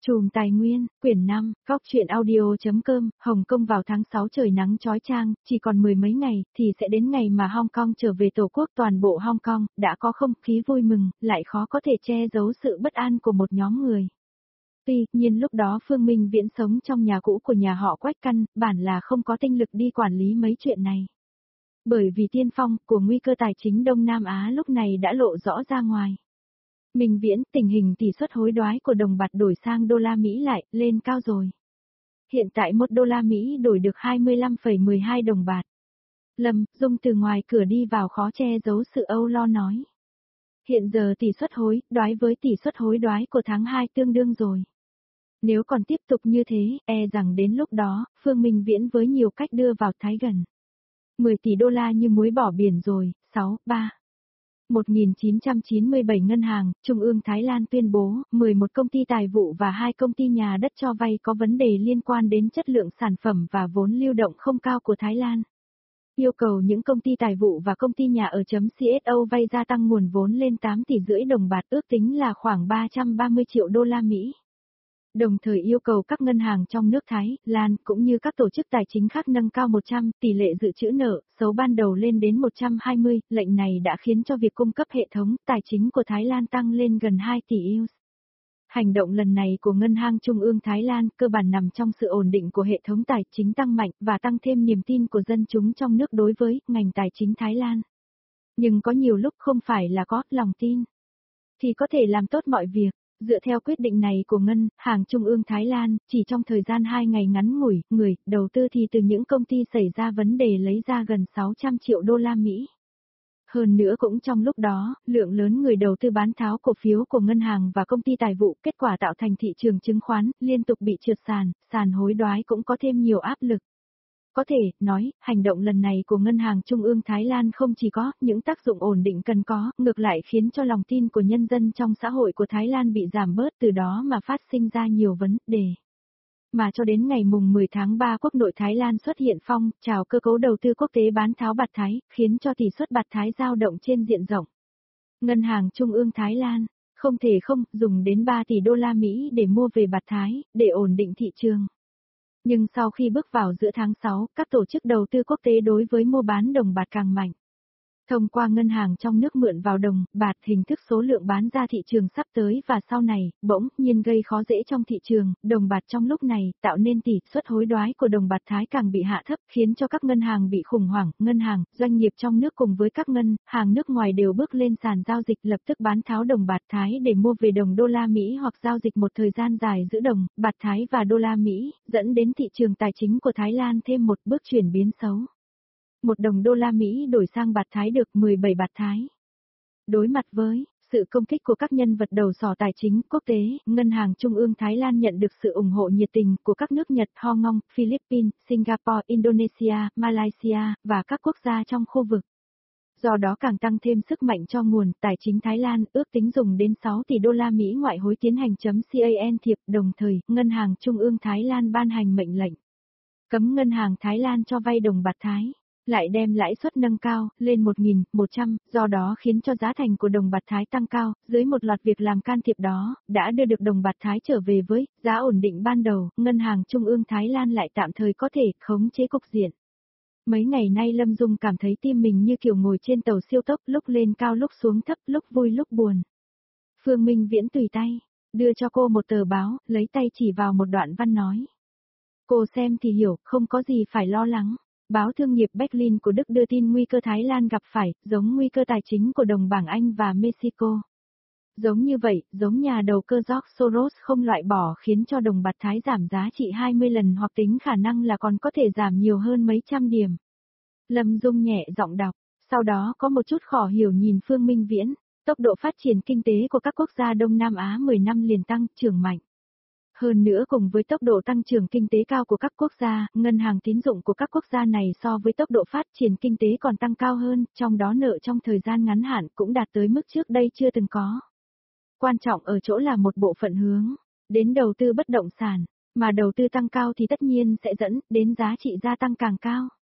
Chùm Tài Nguyên, quyển 5, góc truyện audio.com, Hồng Kông vào tháng 6 trời nắng chói chang, chỉ còn mười mấy ngày, thì sẽ đến ngày mà Hong Kong trở về tổ quốc. Toàn bộ Hong Kong, đã có không khí vui mừng, lại khó có thể che giấu sự bất an của một nhóm người. Tuy nhiên lúc đó Phương Minh Viễn sống trong nhà cũ của nhà họ Quách Căn, bản là không có tinh lực đi quản lý mấy chuyện này. Bởi vì tiên phong của nguy cơ tài chính Đông Nam Á lúc này đã lộ rõ ra ngoài. Minh Viễn, tình hình tỷ suất hối đoái của đồng bạc đổi sang đô la Mỹ lại lên cao rồi. Hiện tại 1 đô la Mỹ đổi được 25,12 đồng bạc. Lâm Dung từ ngoài cửa đi vào khó che giấu sự âu lo nói. Hiện giờ tỷ suất hối đoái với tỷ suất hối đoái của tháng 2 tương đương rồi. Nếu còn tiếp tục như thế, rằng đến lúc đó, Phương Minh Viễn với nhiều cách đưa vào thái gần 10 tỷ đô la như muối bỏ biển rồi. 1997 ngân hàng, Trung ương Thái Lan tuyên bố, 11 công ty tài vụ và 2 công ty nhà đất cho vay có vấn đề liên quan đến chất lượng sản phẩm và vốn lưu động không cao của Thái Lan. Yêu cầu những công ty tài vụ và công ty nhà ở .cso vay gia tăng nguồn vốn lên 8,5 tỷ đồng bạc, ước tính là khoảng 330 triệu đô la Mỹ. Đồng thời yêu cầu các ngân hàng trong nước Thái Lan cũng như các tổ chức tài chính khác nâng cao 100 tỷ lệ dự trữ nợ xấu ban đầu lên đến 120. Lệnh này đã khiến cho việc cung cấp hệ thống tài chính của Thái Lan tăng lên gần 2 tỷ US. Hành động lần này của Ngân hàng Trung ương Thái Lan cơ bản nằm trong sự ổn định của hệ thống tài chính tăng mạnh và tăng thêm niềm tin của dân chúng trong nước đối với ngành tài chính Thái Lan. Nhưng có nhiều lúc không phải là có lòng tin thì có thể làm tốt mọi việc. Dựa theo quyết định này của Ngân hàng Trung ương Thái Lan, chỉ trong thời gian 2 ngày ngắn ngủi, người đầu tư thì từ những công ty xảy ra vấn đề lấy ra gần 600 triệu đô la Mỹ. Hơn nữa cũng trong lúc đó, lượng lớn người đầu tư bán tháo cổ phiếu của ngân hàng và công ty tài vụ, kết quả tạo thành thị trường chứng khoán liên tục bị trượt sàn hối đoái cũng có thêm nhiều áp lực. Có thể nói, hành động lần này của Ngân hàng Trung ương Thái Lan không chỉ có những tác dụng ổn định cần có, ngược lại khiến cho lòng tin của nhân dân trong xã hội của Thái Lan bị giảm bớt, từ đó mà phát sinh ra nhiều vấn đề. Mà cho đến ngày mùng 10 tháng 3 quốc nội Thái Lan xuất hiện phong trào cơ cấu đầu tư quốc tế bán tháo bạc Thái, khiến cho tỷ suất bạc Thái dao động trên diện rộng. Ngân hàng Trung ương Thái Lan không thể không dùng đến 3 tỷ đô la Mỹ để mua về bạc Thái, để ổn định thị trường. Nhưng sau khi bước vào giữa tháng 6, các tổ chức đầu tư quốc tế đối với mua bán đồng bạc càng mạnh. Thông qua ngân hàng trong nước mượn vào đồng bạc, hình thức số lượng bán ra thị trường sắp tới và sau này, bỗng nhiên gây khó dễ trong thị trường, đồng bạc trong lúc này, tạo nên tỷ suất hối đoái của đồng bạc Thái càng bị hạ thấp, khiến cho các ngân hàng bị khủng hoảng. Ngân hàng, doanh nghiệp trong nước cùng với các ngân hàng nước ngoài đều bước lên sàn giao dịch lập tức bán tháo đồng bạc Thái để mua về đồng đô la Mỹ hoặc giao dịch một thời gian dài giữa đồng bạc Thái và đô la Mỹ, dẫn đến thị trường tài chính của Thái Lan thêm một bước chuyển biến xấu. 1 đồng đô la Mỹ đổi sang bạc Thái được 17 bạc Thái. Đối mặt với sự công kích của các nhân vật đầu sỏ tài chính quốc tế, Ngân hàng Trung ương Thái Lan nhận được sự ủng hộ nhiệt tình của các nước Nhật, Hong Kong, Philippines, Singapore, Indonesia, Malaysia và các quốc gia trong khu vực. Do đó càng tăng thêm sức mạnh cho nguồn tài chính Thái Lan, ước tính dùng đến 6 tỷ đô la Mỹ ngoại hối tiến hành .can thiệp. Đồng thời, Ngân hàng Trung ương Thái Lan ban hành mệnh lệnh cấm ngân hàng Thái Lan cho vay đồng bạc Thái, lại đem lãi suất nâng cao lên 1.100, do đó khiến cho giá thành của đồng bạc Thái tăng cao. Dưới một loạt việc làm can thiệp đó, đã đưa được đồng bạc Thái trở về với giá ổn định ban đầu. Ngân hàng Trung ương Thái Lan lại tạm thời có thể khống chế cục diện. Mấy ngày nay Lâm Dung cảm thấy tim mình như kiểu ngồi trên tàu siêu tốc, lúc lên cao lúc xuống thấp, lúc vui lúc buồn. Phương Minh Viễn tùy tay đưa cho cô một tờ báo, lấy tay chỉ vào một đoạn văn nói: cô xem thì hiểu, không có gì phải lo lắng. Báo thương nghiệp Berlin của Đức đưa tin nguy cơ Thái Lan gặp phải, giống nguy cơ tài chính của đồng bảng Anh và Mexico. Giống như vậy, giống nhà đầu cơ George Soros không loại bỏ khiến cho đồng bạc Thái giảm giá trị 20 lần hoặc tính khả năng là còn có thể giảm nhiều hơn mấy trăm điểm. Lâm Dung nhẹ giọng đọc, sau đó có một chút khó hiểu nhìn Phương Minh Viễn, tốc độ phát triển kinh tế của các quốc gia Đông Nam Á 10 năm liền tăng trưởng mạnh. Hơn nữa cùng với tốc độ tăng trưởng kinh tế cao của các quốc gia, ngân hàng tín dụng của các quốc gia này so với tốc độ phát triển kinh tế còn tăng cao hơn, trong đó nợ trong thời gian ngắn hạn cũng đạt tới mức trước đây chưa từng có. Quan trọng ở chỗ là một bộ phận hướng đến đầu tư bất động sản, mà đầu tư tăng cao thì tất nhiên sẽ dẫn đến giá trị gia tăng càng cao.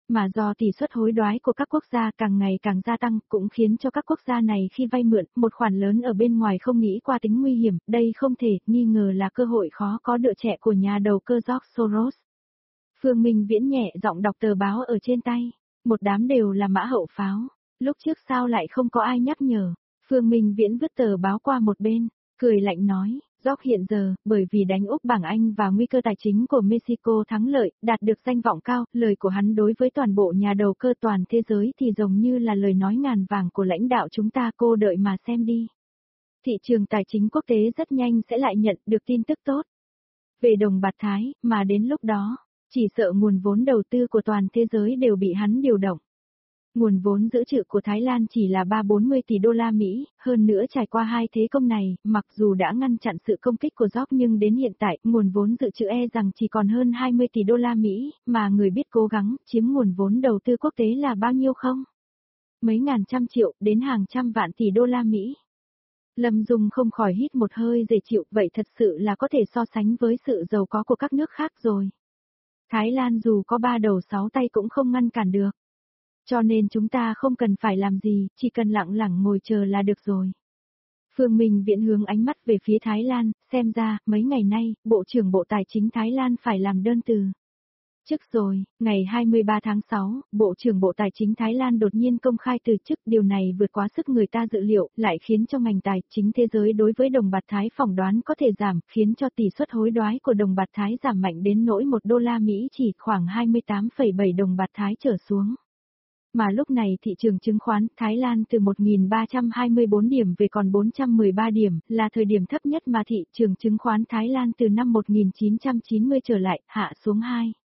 Mà do tỷ suất hối đoái của các quốc gia càng ngày càng gia tăng cũng khiến cho các quốc gia này khi vay mượn một khoản lớn ở bên ngoài không nghĩ qua tính nguy hiểm, đây không thể nghi ngờ là cơ hội khó có đỡ trẻ của nhà đầu cơ George Soros. Phương Minh Viễn nhẹ giọng đọc tờ báo ở trên tay, một đám đều là mã hậu pháo, lúc trước sao lại không có ai nhắc nhở. Phương Minh Viễn vứt tờ báo qua một bên, cười lạnh nói, George hiện giờ, bởi vì đánh úp bảng Anh và nguy cơ tài chính của Mexico thắng lợi, đạt được danh vọng cao, lời của hắn đối với toàn bộ nhà đầu cơ toàn thế giới thì giống như là lời nói ngàn vàng của lãnh đạo chúng ta, cô đợi mà xem đi. Thị trường tài chính quốc tế rất nhanh sẽ lại nhận được tin tức tốt về đồng bạc Thái, mà đến lúc đó, chỉ sợ nguồn vốn đầu tư của toàn thế giới đều bị hắn điều động. Nguồn vốn dự trữ của Thái Lan chỉ là 340 tỷ đô la Mỹ, hơn nữa trải qua hai thế công này, mặc dù đã ngăn chặn sự công kích của Job nhưng đến hiện tại, nguồn vốn dự trữ rằng chỉ còn hơn 20 tỷ đô la Mỹ, mà người biết cố gắng chiếm nguồn vốn đầu tư quốc tế là bao nhiêu không? Mấy ngàn trăm triệu đến hàng trăm vạn tỷ đô la Mỹ. Lâm Dung không khỏi hít một hơi dễ chịu, vậy thật sự là có thể so sánh với sự giàu có của các nước khác rồi. Thái Lan dù có ba đầu sáu tay cũng không ngăn cản được. Cho nên chúng ta không cần phải làm gì, chỉ cần lặng lặng ngồi chờ là được rồi. Phương Minh Viễn hướng ánh mắt về phía Thái Lan, xem ra, mấy ngày nay, Bộ trưởng Bộ Tài chính Thái Lan phải làm đơn từ chức rồi. Ngày 23 tháng 6, Bộ trưởng Bộ Tài chính Thái Lan đột nhiên công khai từ chức, điều này vượt quá sức người ta dự liệu, lại khiến cho ngành tài chính thế giới đối với đồng bạc Thái phỏng đoán có thể giảm, khiến cho tỷ suất hối đoái của đồng bạc Thái giảm mạnh đến nỗi 1 đô la Mỹ chỉ khoảng 28,7 đồng bạc Thái trở xuống. Mà lúc này thị trường chứng khoán Thái Lan từ 1.324 điểm về còn 413 điểm, là thời điểm thấp nhất mà thị trường chứng khoán Thái Lan từ năm 1990 trở lại, hạ xuống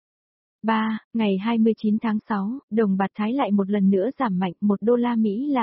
ngày 29 tháng 6, đồng bạc Thái lại một lần nữa giảm mạnh, 1 đô la Mỹ là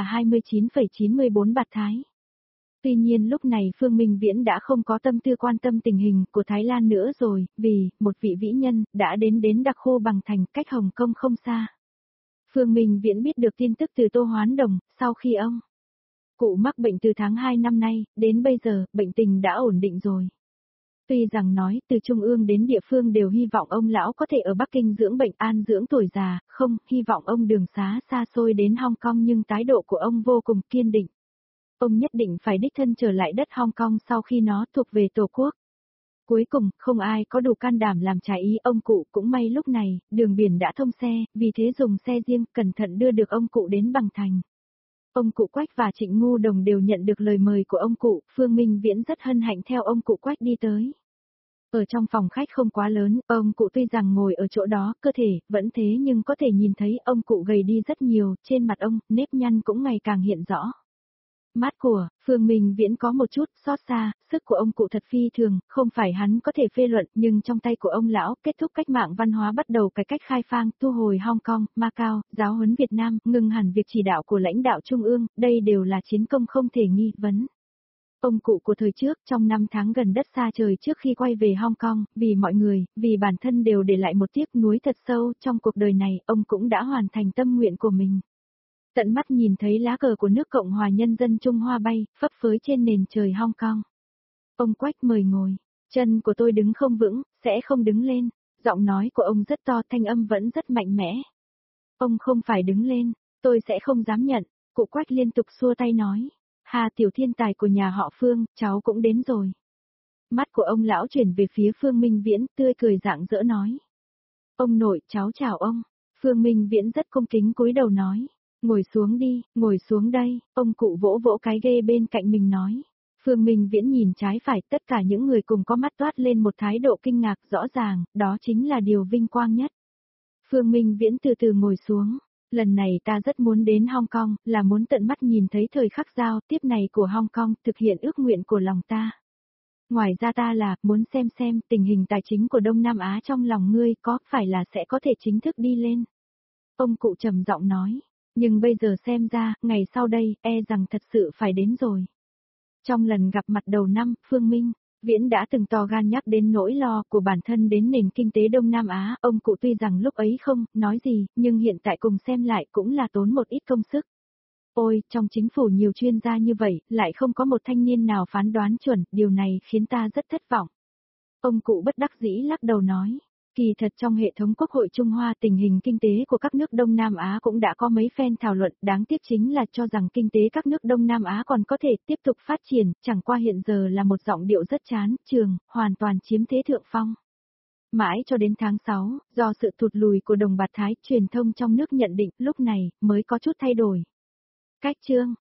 29,94 bạc Thái. Tuy nhiên lúc này Phương Minh Viễn đã không có tâm tư quan tâm tình hình của Thái Lan nữa rồi, vì, một vị vĩ nhân, đã đến Đặc Khu Bằng Thành, cách Hồng Kông không xa. Phương Minh Viễn biết được tin tức từ Tô Hoán Đồng, sau khi ông cụ mắc bệnh từ tháng 2 năm nay, đến bây giờ, bệnh tình đã ổn định rồi. Tuy rằng nói, từ trung ương đến địa phương đều hy vọng ông lão có thể ở Bắc Kinh dưỡng bệnh an dưỡng tuổi già, không, hy vọng ông đường xá xa xôi đến Hong Kong nhưng thái độ của ông vô cùng kiên định. Ông nhất định phải đích thân trở lại đất Hong Kong sau khi nó thuộc về Tổ quốc. Cuối cùng, không ai có đủ can đảm làm trái ý ông cụ, cũng may lúc này, đường biển đã thông xe, vì thế dùng xe riêng, cẩn thận đưa được ông cụ đến Bằng Thành. Ông cụ Quách và Trịnh Ngu Đồng đều nhận được lời mời của ông cụ, Phương Minh Viễn rất hân hạnh theo ông cụ Quách đi tới. Ở trong phòng khách không quá lớn, ông cụ tuy rằng ngồi ở chỗ đó, cơ thể, vẫn thế nhưng có thể nhìn thấy ông cụ gầy đi rất nhiều, trên mặt ông, nếp nhăn cũng ngày càng hiện rõ. Mắt của Phương Minh Viễn có một chút xót xa, sức của ông cụ thật phi thường, không phải hắn có thể phê luận, nhưng trong tay của ông lão, kết thúc cách mạng văn hóa bắt đầu cải cách khai phang, thu hồi Hong Kong, Macau, giáo huấn Việt Nam, ngừng hẳn việc chỉ đạo của lãnh đạo trung ương, đây đều là chiến công không thể nghi vấn. Ông cụ của thời trước, trong năm tháng gần đất xa trời trước khi quay về Hong Kong, vì mọi người, vì bản thân đều để lại một tiếc nuối thật sâu, trong cuộc đời này, ông cũng đã hoàn thành tâm nguyện của mình. Tận mắt nhìn thấy lá cờ của nước Cộng hòa Nhân dân Trung Hoa bay, phấp phới trên nền trời Hong Kong. Ông Quách mời ngồi, chân của tôi đứng không vững, sẽ không đứng lên, giọng nói của ông rất to, thanh âm vẫn rất mạnh mẽ. Ông không phải đứng lên, tôi sẽ không dám nhận, cụ Quách liên tục xua tay nói. Hà tiểu thiên tài của nhà họ Phương, cháu cũng đến rồi. Mắt của ông lão chuyển về phía Phương Minh Viễn, tươi cười rạng rỡ nói. Ông nội, cháu chào ông. Phương Minh Viễn rất cung kính cúi đầu nói. Ngồi xuống đi, ngồi xuống đây, ông cụ vỗ vỗ cái ghê bên cạnh mình nói. Phương Minh Viễn nhìn trái phải, tất cả những người cùng có mắt toát lên một thái độ kinh ngạc rõ ràng, đó chính là điều vinh quang nhất. Phương Minh Viễn từ từ ngồi xuống. Lần này ta rất muốn đến Hong Kong, là muốn tận mắt nhìn thấy thời khắc giao tiếp này của Hong Kong, thực hiện ước nguyện của lòng ta. Ngoài ra ta là, muốn xem tình hình tài chính của Đông Nam Á trong lòng ngươi có phải là sẽ có thể chính thức đi lên. Ông cụ trầm giọng nói, nhưng bây giờ xem ra, ngày sau đây, rằng thật sự phải đến rồi. Trong lần gặp mặt đầu năm, Phương Minh Viễn đã từng to gan nhắc đến nỗi lo của bản thân đến nền kinh tế Đông Nam Á, ông cụ tuy rằng lúc ấy không nói gì, nhưng hiện tại cùng xem lại cũng là tốn một ít công sức. Ôi, trong chính phủ nhiều chuyên gia như vậy, lại không có một thanh niên nào phán đoán chuẩn, điều này khiến ta rất thất vọng. Ông cụ bất đắc dĩ lắc đầu nói, Kỳ thật trong hệ thống Quốc hội Trung Hoa tình hình kinh tế của các nước Đông Nam Á cũng đã có mấy phen thảo luận, đáng tiếc chính là cho rằng kinh tế các nước Đông Nam Á còn có thể tiếp tục phát triển, chẳng qua hiện giờ là một giọng điệu rất chán, trường, hoàn toàn chiếm thế thượng phong. Mãi cho đến tháng 6, do sự thụt lùi của đồng bạc Thái, truyền thông trong nước nhận định lúc này mới có chút thay đổi. Cách chương